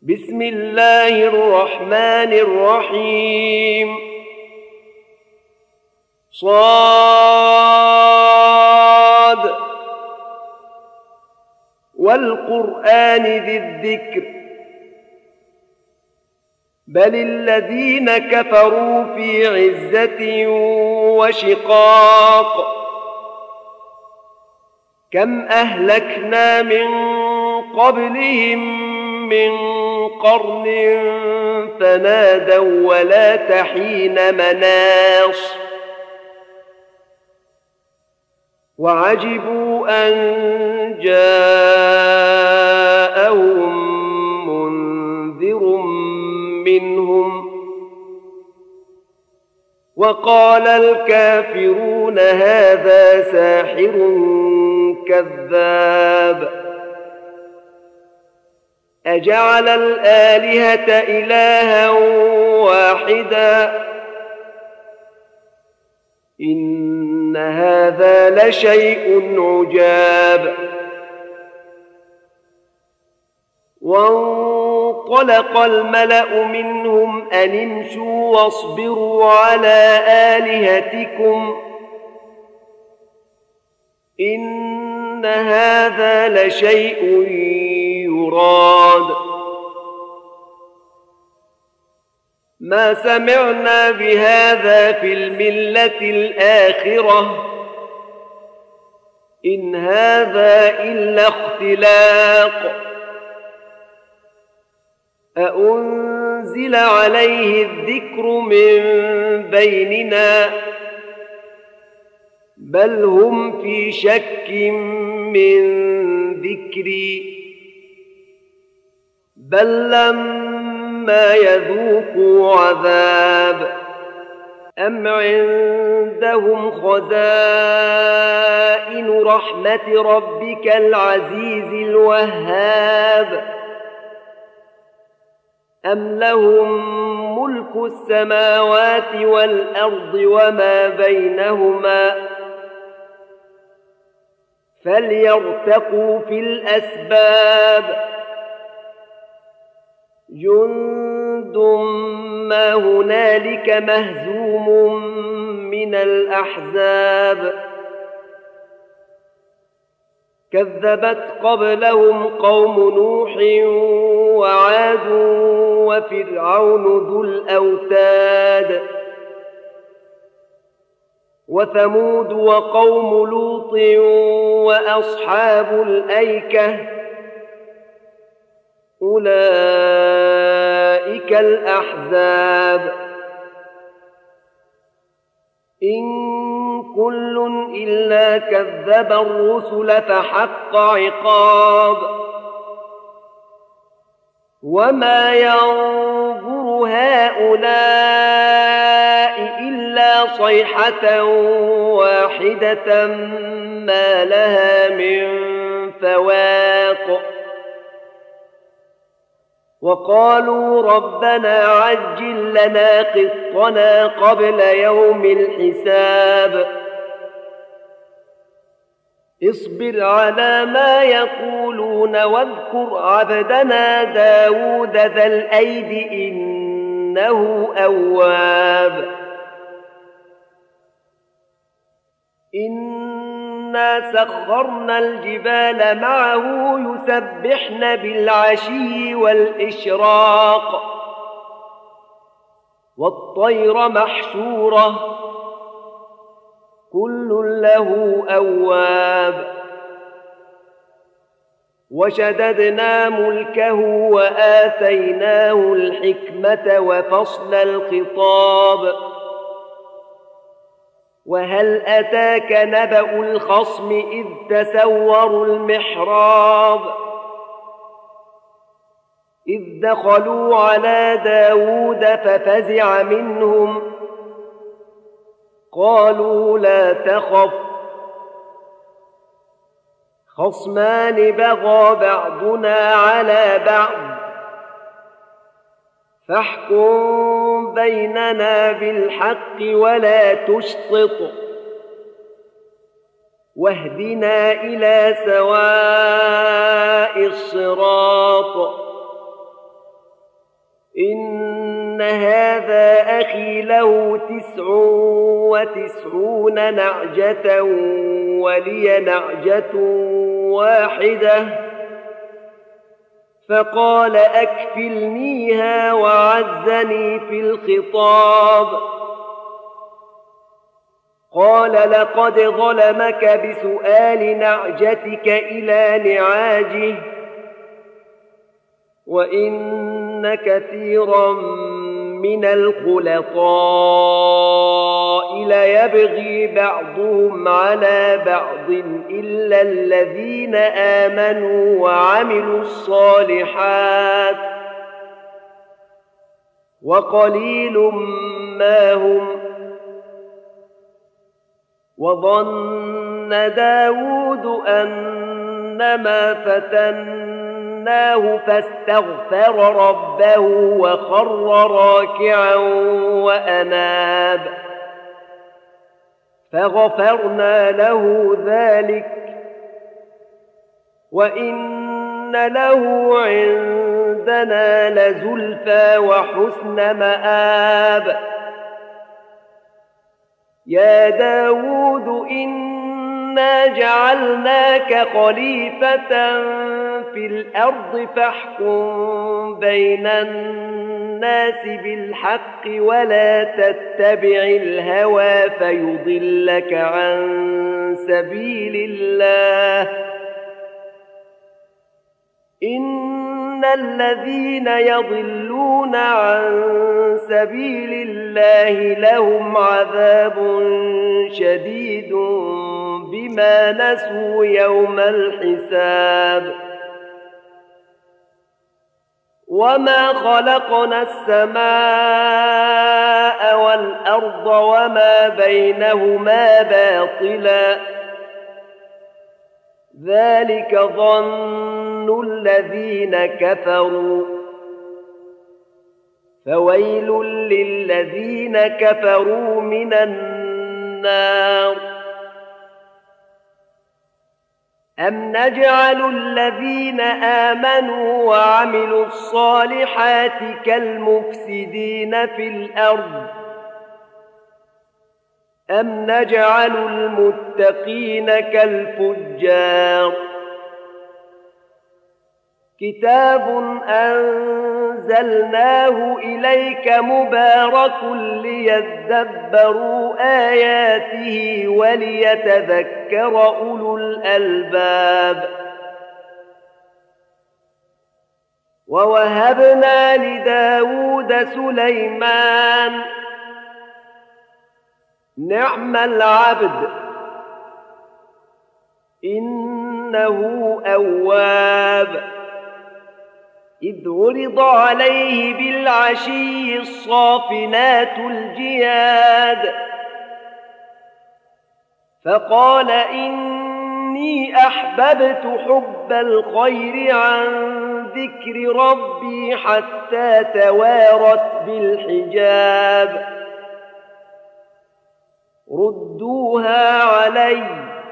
بسم الله الرحمن الرحيم صاد والقرآن ذي الذكر بل الذين كفروا في عزة وشقاق كم أهلكنا من قبلهم من قرن فنادوا ولا تحين مناص وعجبوا أن جاءهم منذر منهم وقال الكافرون هذا ساحر كذاب أجعل الآلهة إلها واحدا إن هذا لشيء عجاب وانطلق الملأ منهم أن امشوا واصبروا على آلهتكم إن هذا لشيء يراد ما سمعنا بهذا في الملة الآخرة إن هذا إلا اختلاق أأنزل عليه الذكر من بيننا بل هم في شك من ذكري بل لما يذوقوا عذاب أم عندهم خزائن رحمة ربك العزيز الوهاب أم لهم ملك السماوات والأرض وما بينهما فليرتقوا في الأسباب جند ما هنالك مهزوم من الأحزاب كذبت قبلهم قوم نوح وعاد وفرعون ذو الأوتاد وثمود وقوم لوط وأصحاب الأيكة أولئك الأحزاب إن كل إلا كذب الرسل فحق عقاب وما ينظر هؤلاء إلا صيحة واحدة ما لها من فواق وقالوا ربنا عجل لنا قسطنا قبل يوم الحساب اصبر على ما يقولون واذكر عبدنا داود ذا الأيد إنه أواب إنا سخرنا الجبال معه يسبحن بالعشي والإشراق والطير محشورة كل له أواب وشددنا ملكه وآتيناه الحكمة وفصل الخطاب وهل أتاك نبأ الخصم إذ تسوروا المحراب إذ دخلوا على داود ففزع منهم قالوا لا تخف خصمان بغى بعضنا على بعض فاحكم بيننا بالحق ولا تشطط واهدنا إلى سواء الصراط إن هذا أخي له 99 نعجة ولي نعجة واحدة فقال أكفلنيها وعزني في الخطاب قال لقد ظلمك بسؤال نعجتك إلى نعاجه وإن كثيرا من الخلطاء ليبغي بعضهم على بعض إلا الذين آمنوا وعملوا الصالحات وقليل ما هم وظن داود أنما فتناه فاستغفر ربه وخر راكعا وأناب فغفرنا له ذلك وإن له عندنا لزلفى وحسن مآب يا داود إنا جعلناك خليفة في الأرض فاحكم بين الناس بالحق ولا تتبع الهوى فيضلك عن سبيل الله إن الذين يضلون عن سبيل الله لهم عذاب شديد بما نسوا يوم الحساب وما خلقنا السماء والأرض وما بينهما باطلا ذلك ظن الذين كفروا فويل للذين كفروا من النار أم نجعل الذين آمنوا وعملوا الصالحات كالمفسدين في الأرض أم نجعل المتقين كالفجار كتاب أنزلناه إليك مبارك ليدبروا آياته وليتذكر أولو الألباب ووهبنا لداود سليمان نعم العبد إنه أواب إذ عرض عليه بالعشي الصافنات الجياد فقال إني أحببت حب الخير عن ذكر ربي حتى توارت بالحجاب ردوها علي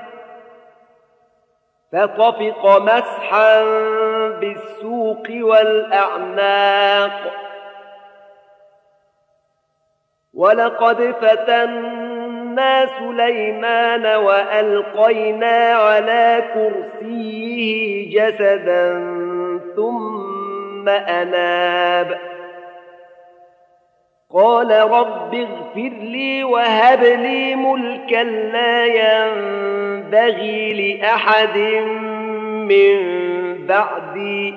فطفق مسحا بالسوق والأعناق ولقد فتنا سليمان وألقينا على كرسيه جسدا ثم أناب قال رب اغفر لي وهب لي ملكا لا ينبغي لأحد من بعدي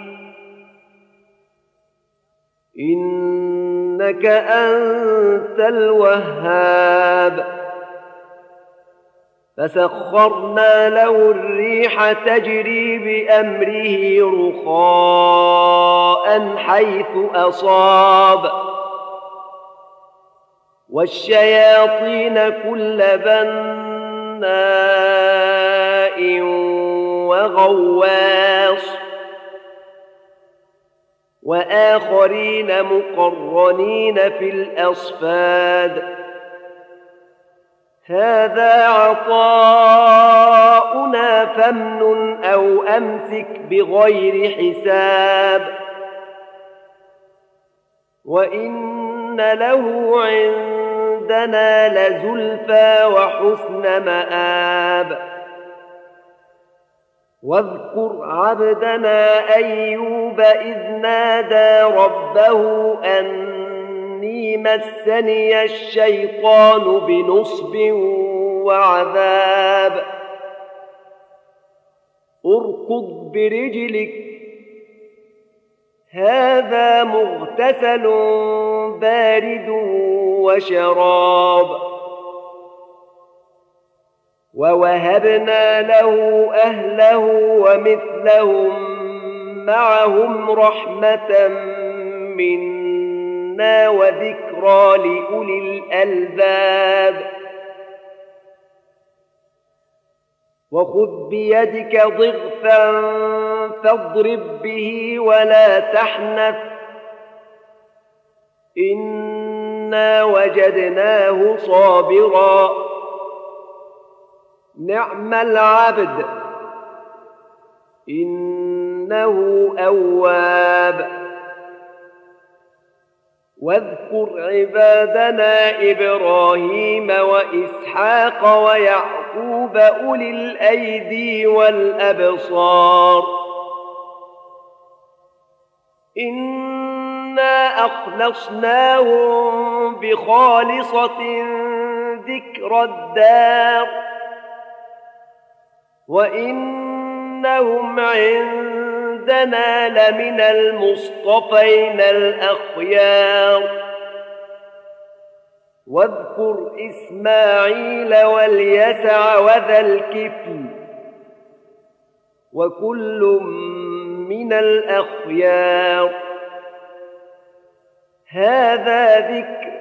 إنك أنت الوهاب فسخرنا له الريح تجري بأمره رخاء حيث أصاب والشياطين كل بناء وغواص وآخرين مقرنين في الأصفاد هذا عطاؤنا فامنن أو أمسك بغير حساب وإن له عندنا لزلفى وحسن مآب واذكر عبدنا أيوب إذ نادى ربه أني مسني الشيطان بنصب وعذاب اركض برجلك هذا مغتسل بارد وشراب ووهبنا له أهله ومثلهم معهم رحمة منا وذكرى لأولي الألباب وخذ بيدك ضغثا فاضرب به ولا تحنث إنا وجدناه صابرا نعم العبد إنه أواب واذكر عبادنا إبراهيم وإسحاق ويعقوب أولي الأيدي والأبصار إنا أخلصناهم بخالصة ذكر الدار وإنهم عندنا لمن المصطفين الأخيار واذكر إسماعيل واليسع وذا الكفل وكل من الأخيار هذا ذكر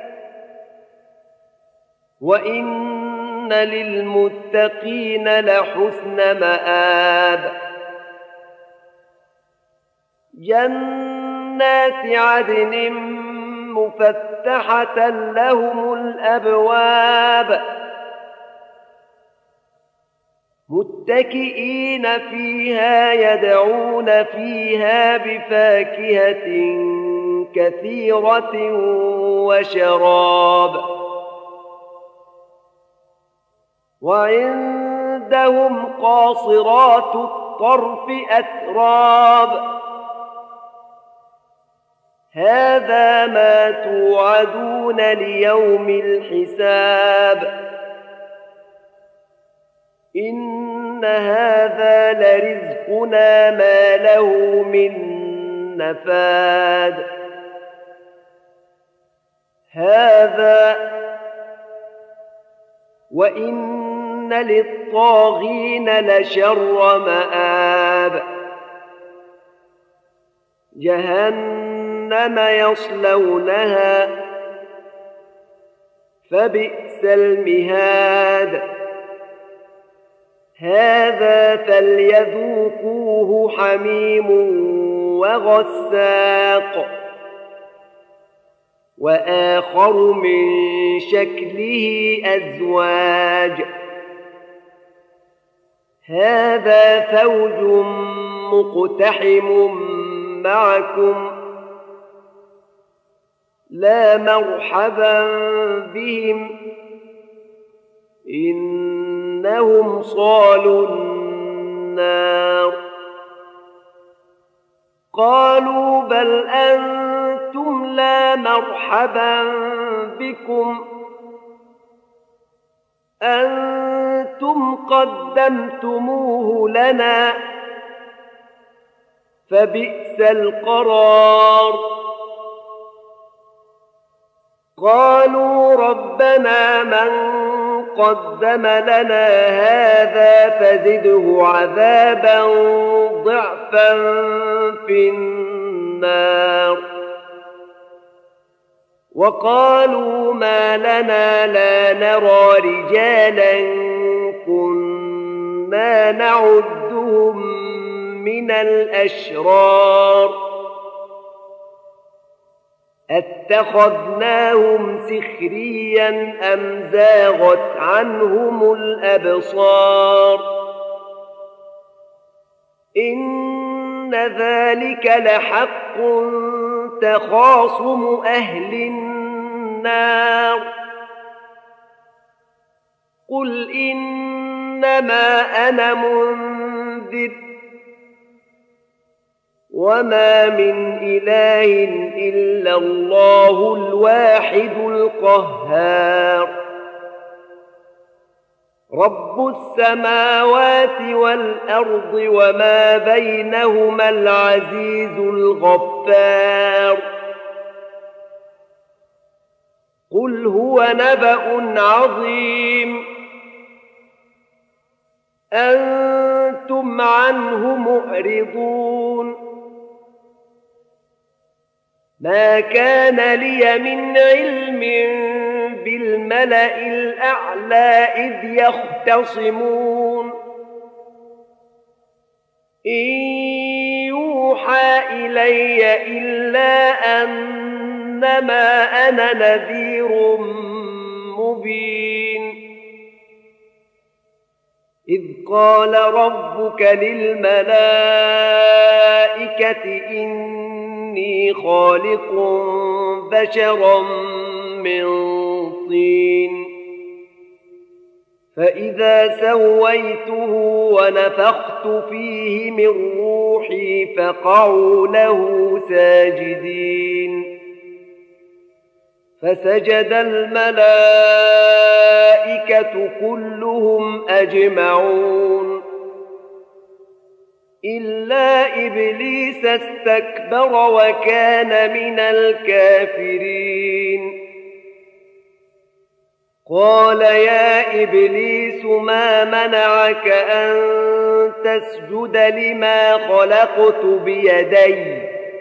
وإن للمتقين لحسن مآب جنات عدن مفتحة لهم الأبواب متكئين فيها يدعون فيها بفاكهة كثيرة وشراب وعندهم قاصرات الطرف أتراب هذا ما توعدون ليوم الحساب إن هذا لرزقنا ما له من نفاد هذا وإن للطاغين لشر مآب جهنم يصلونها فبئس المهاد هذا فليذوقوه حميم وغساق وآخر من شكله أزواج هذا فوج مقتحم معكم لا مرحبا بهم إنهم صالوا النار قالوا بل أنتم لا مرحبا بكم أنتم قدمتموه لنا فبئس القرار قالوا ربنا من قدم لنا هذا فزده عذابا ضعفا في النار وقالوا ما لنا لا نرى رجالا كنا نعدهم من الأشرار أتخذناهم سخريا أم زاغت عنهم الأبصار إن ذلك لحق تخاصم أهل النار قل إنما أنا منذر وما من إله إلا الله الواحد القهار رب السماوات والأرض وما بينهما العزيز الغفار قل هو نبأ عظيم أنتم عنه معرضون ما كان لي من علم بالملأ الأعلى إذ يختصمون إن يوحى إلي إلا أنما أنا نذير مبين إذ قال ربك للملائكة إني خالق بشرا من طين فإذا سويته ونفخت فيه من روحي فقعوا له ساجدين فسجد الملائكة كلهم أجمعون إلا إبليس استكبر وكان من الكافرين قال يا إبليس ما منعك أن تسجد لما خلقت بيدي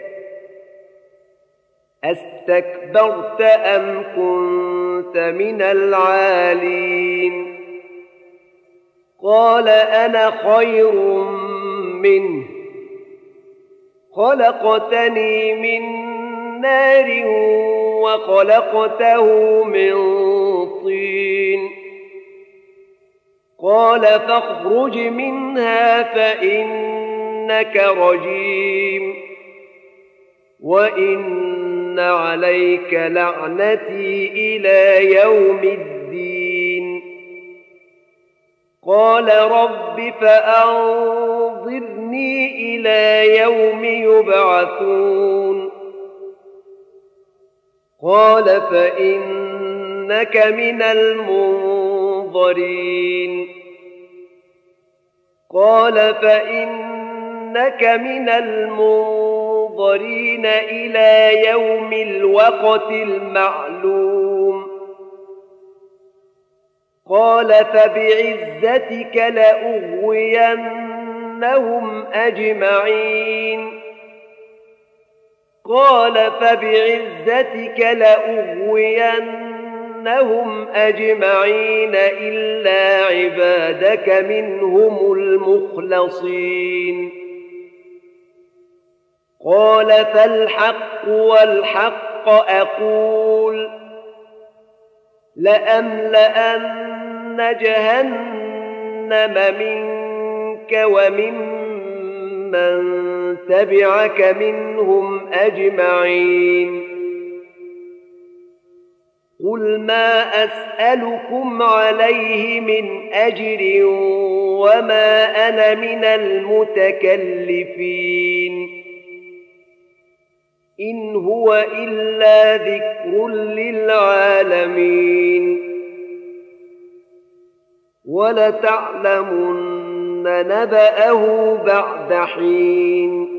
أستكبرت أم كنت من العالين قال أنا خير منه خلقتني من نار وخلقته من طين قال فاخرج منها فإنك رجيم وإن عليك لعنتي إلى يوم الدين قال رب فأنظرني إلى يوم يبعثون قال فإنك من المنظرين قال فإنك من المنظرين إلى يوم الوقت المعلوم قال فبعزتك لأغوينهم أجمعين قال فبعزتك لأغوينهم أجمعين إلا عبادك منهم المخلصين قال فالحق والحق أقول لأملأن جهنم منك وممن تبعك منهم أجمعين قل ما أسألكم عليه من أجر وما أنا من المتكلفين إن هو إلا ذكر للعالمين ولتعلمن نبأه بعد حين